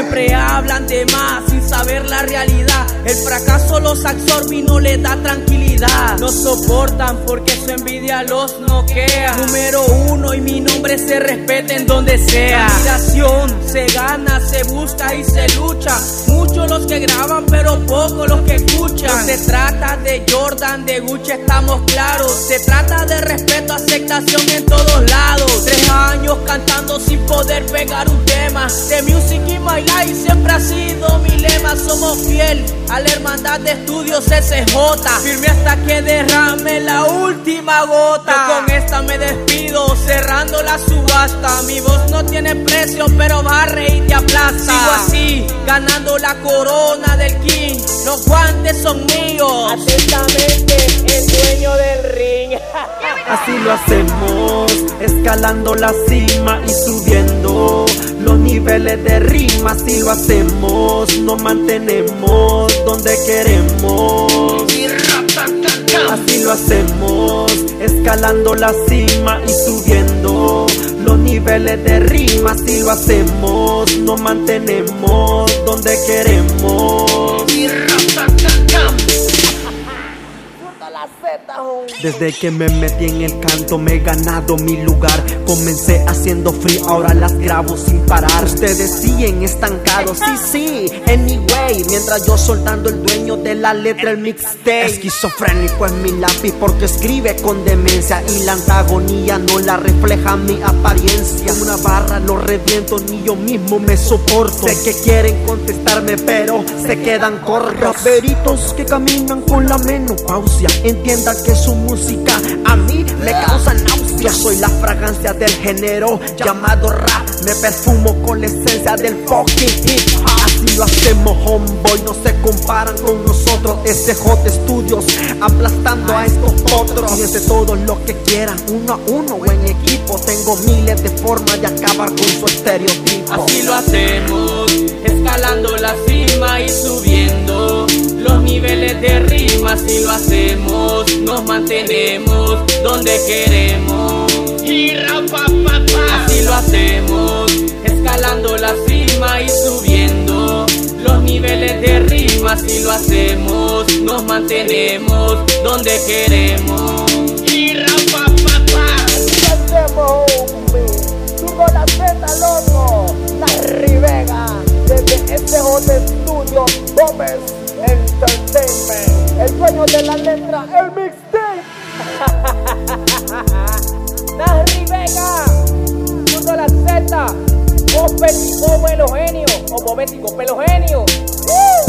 Siempre hablan de más sin saber la realidad. El fracaso los absorbe y no les da tranquilidad. No soportan porque su envidia los noquea. Número uno y mi nombre se respeta en donde sea. La admiración se gana, se busca y se lucha. Muchos los que graban pero pocos los que escuchan. No se trata de Jordan, de Gucci, estamos claros. Se trata de respeto, aceptación en todos lados. 3 años cantando sin poder pegar un tema. The music in my life siempre ha sido mi lema. Somos fiel a la hermandad de estudios SJ. Firme hasta que derrame la última gota. Yo con esta me despido, cerrando la subasta. Mi voz no tiene precio, pero barre y te aplasta. Sigo así, ganando la corona del king. Los guantes son míos. Atentamente, el dueño del ring. Así lo hacemos, escalando la cima y subiendo los niveles de rima. Así lo hacemos, nos mantenemos donde queremos. Así lo hacemos, escalando la cima y subiendo los niveles de rima. Así lo hacemos, nos mantenemos donde queremos. Desde que me metí en el canto me he ganado mi lugar. Comencé haciendo free, ahora las grabo sin parar. Ustedes siguen estancados, sí, anyway. Mientras yo soltando el dueño de la letra, el mixtape. Esquizofrénico es mi lápiz porque escribe con demencia. Y la antagonía no la refleja mi apariencia. Una barra lo reviento, ni yo mismo me soporto. Sé que quieren contestarme pero se quedan cortos. Raperitos que caminan con la menopausia, entiendan que su música a mí me causa náusea. Yo soy la fragancia del género llamado rap. Me perfumo con la esencia del fucking hip hop. Así lo hacemos, homeboy, no se comparan con nosotros. SJ Studios aplastando a estos potros. Fíjense todos los que quieran, uno a uno o en equipo. Tengo miles de formas de acabar con su estereotipo. Así lo hacemos, escalando la cima y subiendo los niveles de rima. Así lo hacemos, nos mantenemos donde queremos. Así lo hacemos, escalando la cima y subiendo los niveles de rima. Así lo hacemos, nos mantenemos donde queremos. Así lo hacemos, Turbo la Z, loco. Larry Vega, desde SJ Studio Gómez Entertainment, el dueño de la letra, el mixtape. Larry Vega, Turbo la Z, Bobético Pelo Genio, o Bobético Pelo Genio.